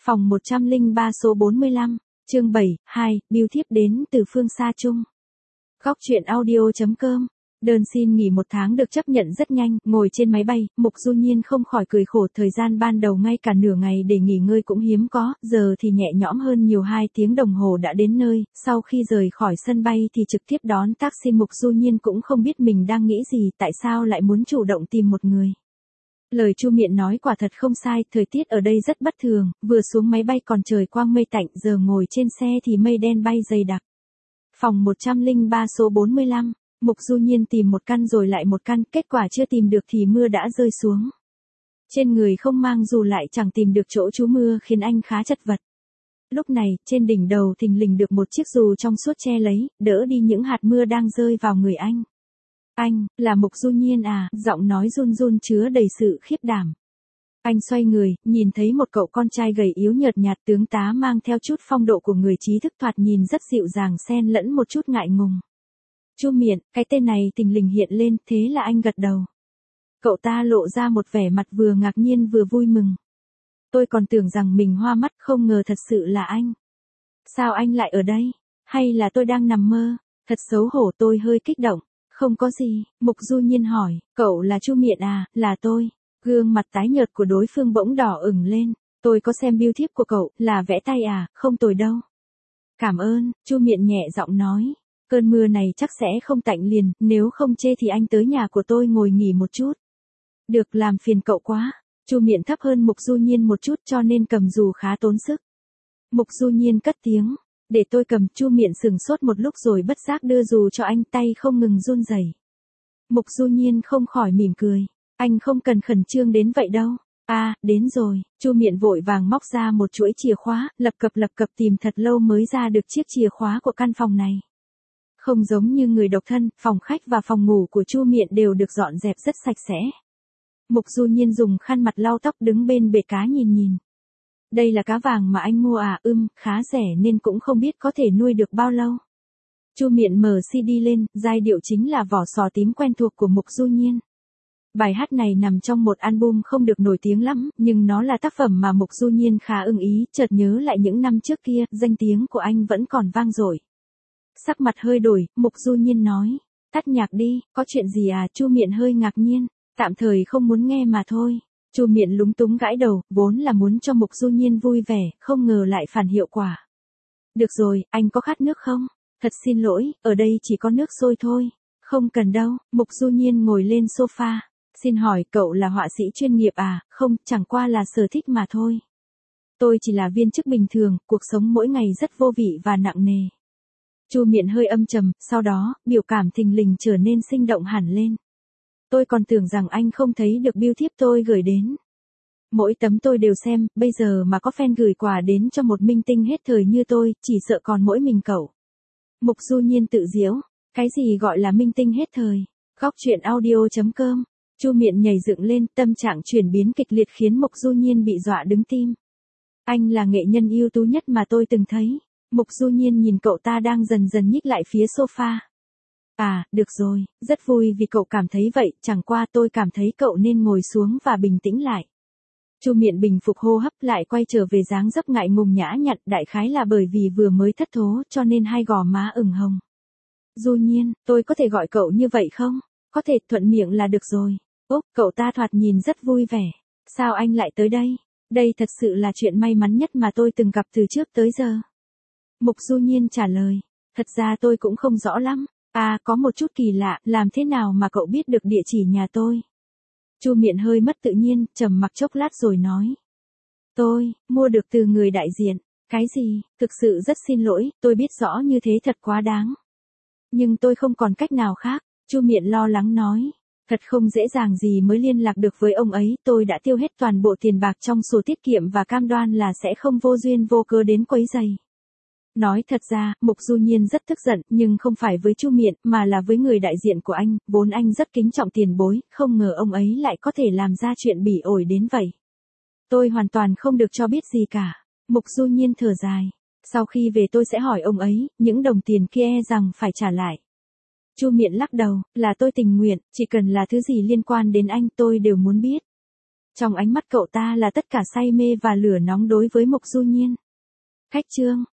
Phòng 103 số 45, chương 7, 2, bưu thiếp đến từ phương xa chung. Góc truyện audio.com. Đơn xin nghỉ 1 tháng được chấp nhận rất nhanh, ngồi trên máy bay, Mục Du Nhiên không khỏi cười khổ, thời gian ban đầu ngay cả nửa ngày để nghỉ ngơi cũng hiếm có, giờ thì nhẹ nhõm hơn nhiều, 2 tiếng đồng hồ đã đến nơi, sau khi rời khỏi sân bay thì trực tiếp đón taxi. Mục Du Nhiên cũng không biết mình đang nghĩ gì, tại sao lại muốn chủ động tìm một người. Lời Chu Miện nói quả thật không sai, thời tiết ở đây rất bất thường, vừa xuống máy bay còn trời quang mây tạnh, giờ ngồi trên xe thì mây đen bay dày đặc. Phòng 103 số 45, Mục Du Nhiên tìm một căn rồi lại một căn, kết quả chưa tìm được thì mưa đã rơi xuống. Trên người không mang dù lại chẳng tìm được chỗ trú mưa khiến anh khá chật vật. Lúc này, trên đỉnh đầu thình lình được một chiếc dù trong suốt che lấy, đỡ đi những hạt mưa đang rơi vào người anh. Anh, là Mục Du Nhiên à, giọng nói run run chứa đầy sự khiếp đảm. Anh xoay người, nhìn thấy một cậu con trai gầy yếu nhợt nhạt, tướng tá mang theo chút phong độ của người trí thức, thoạt nhìn rất dịu dàng xen lẫn một chút ngại ngùng. Chu Miện, cái tên này thình lình hiện lên, thế là anh gật đầu. Cậu ta lộ ra một vẻ mặt vừa ngạc nhiên vừa vui mừng. Tôi còn tưởng rằng mình hoa mắt, không ngờ thật sự là anh. Sao anh lại ở đây? Hay là tôi đang nằm mơ? Thật xấu hổ, tôi hơi kích động. Không có gì, Mục Du Nhiên hỏi, cậu là Chu Miện à, là tôi. Gương mặt tái nhợt của đối phương bỗng đỏ ửng lên, tôi có xem bưu thiếp của cậu, là vẽ tay à, không tồi đâu. Cảm ơn, Chu Miện nhẹ giọng nói, cơn mưa này chắc sẽ không tạnh liền, nếu không chê thì anh tới nhà của tôi ngồi nghỉ một chút. Được, làm phiền cậu quá. Chu Miện thấp hơn Mục Du Nhiên một chút cho nên cầm dù khá tốn sức. Mục Du Nhiên cất tiếng. Để tôi cầm. Chu Miện sừng sốt một lúc rồi bất giác đưa dù cho anh, tay không ngừng run rẩy. Mục Du Nhiên không khỏi mỉm cười. Anh không cần khẩn trương đến vậy đâu. À, đến rồi. Chu Miện vội vàng móc ra một chuỗi chìa khóa, lập cập tìm thật lâu mới ra được chiếc chìa khóa của căn phòng này. Không giống như người độc thân, phòng khách và phòng ngủ của Chu Miện đều được dọn dẹp rất sạch sẽ. Mục Du Nhiên dùng khăn mặt lau tóc đứng bên bể cá nhìn. Đây là cá vàng mà anh mua à? Khá rẻ nên cũng không biết có thể nuôi được bao lâu. Chu Miện mở CD lên, giai điệu chính là Vỏ Sò Tím quen thuộc của Mục Du Nhiên. Bài hát này nằm trong một album không được nổi tiếng lắm, nhưng nó là tác phẩm mà Mục Du Nhiên khá ưng ý, chợt nhớ lại những năm trước kia, danh tiếng của anh vẫn còn vang dội. Sắc mặt hơi đổi, Mục Du Nhiên nói, tắt nhạc đi, có chuyện gì à? Chu Miện hơi ngạc nhiên, tạm thời không muốn nghe mà thôi. Chu Miện lúng túng gãi đầu, vốn là muốn cho Mục Du Nhiên vui vẻ, không ngờ lại phản hiệu quả. Được rồi, anh có khát nước không? Thật xin lỗi, ở đây chỉ có nước sôi thôi. Không cần đâu. Mục Du Nhiên ngồi lên sofa. Xin hỏi, cậu là họa sĩ chuyên nghiệp à? Không, chẳng qua là sở thích mà thôi. Tôi chỉ là viên chức bình thường, cuộc sống mỗi ngày rất vô vị và nặng nề. Chu Miện hơi âm trầm, sau đó, biểu cảm thình lình trở nên sinh động hẳn lên. Tôi còn tưởng rằng anh không thấy được bưu thiếp tôi gửi đến. Mỗi tấm tôi đều xem, bây giờ mà có fan gửi quà đến cho một minh tinh hết thời như tôi, chỉ sợ còn mỗi mình cậu. Mục Du Nhiên tự giễu, cái gì gọi là minh tinh hết thời? Góc truyện audio.com. Chu Miện nhảy dựng lên, tâm trạng chuyển biến kịch liệt khiến Mục Du Nhiên bị dọa đứng tim. Anh là nghệ nhân ưu tú nhất mà tôi từng thấy. Mục Du Nhiên nhìn cậu ta đang dần dần nhích lại phía sofa. À, được rồi, rất vui vì cậu cảm thấy vậy, chẳng qua tôi cảm thấy cậu nên ngồi xuống và bình tĩnh lại. Chu Miện bình phục hô hấp lại quay trở về dáng dấp ngại ngùng nhã nhặn, đại khái là bởi vì vừa mới thất thố cho nên hai gò má ửng hồng. Du Nhiên, tôi có thể gọi cậu như vậy không? Có thể, thuận miệng là được rồi. Úc, cậu ta thoạt nhìn rất vui vẻ. Sao anh lại tới đây? Đây thật sự là chuyện may mắn nhất mà tôi từng gặp từ trước tới giờ. Mục Du Nhiên trả lời. Thật ra tôi cũng không rõ lắm. À, có một chút kỳ lạ, làm thế nào mà cậu biết được địa chỉ nhà tôi? Chu Miện hơi mất tự nhiên, trầm mặc chốc lát rồi nói. Tôi, mua được từ người đại diện. Cái gì? Thực sự rất xin lỗi, tôi biết rõ như thế thật quá đáng. Nhưng tôi không còn cách nào khác, Chu Miện lo lắng nói. Thật không dễ dàng gì mới liên lạc được với ông ấy, tôi đã tiêu hết toàn bộ tiền bạc trong sổ tiết kiệm và cam đoan là sẽ không vô duyên vô cớ đến quấy rầy. Nói thật ra, Mục Du Nhiên rất tức giận, nhưng không phải với Chu Miện, mà là với người đại diện của anh, vốn anh rất kính trọng tiền bối, không ngờ ông ấy lại có thể làm ra chuyện bỉ ổi đến vậy. Tôi hoàn toàn không được cho biết gì cả. Mục Du Nhiên thở dài. Sau khi về tôi sẽ hỏi ông ấy, những đồng tiền kia rằng phải trả lại. Chu Miện lắc đầu, là tôi tình nguyện, chỉ cần là thứ gì liên quan đến anh tôi đều muốn biết. Trong ánh mắt cậu ta là tất cả say mê và lửa nóng đối với Mộc Du Nhiên. Khách Trương,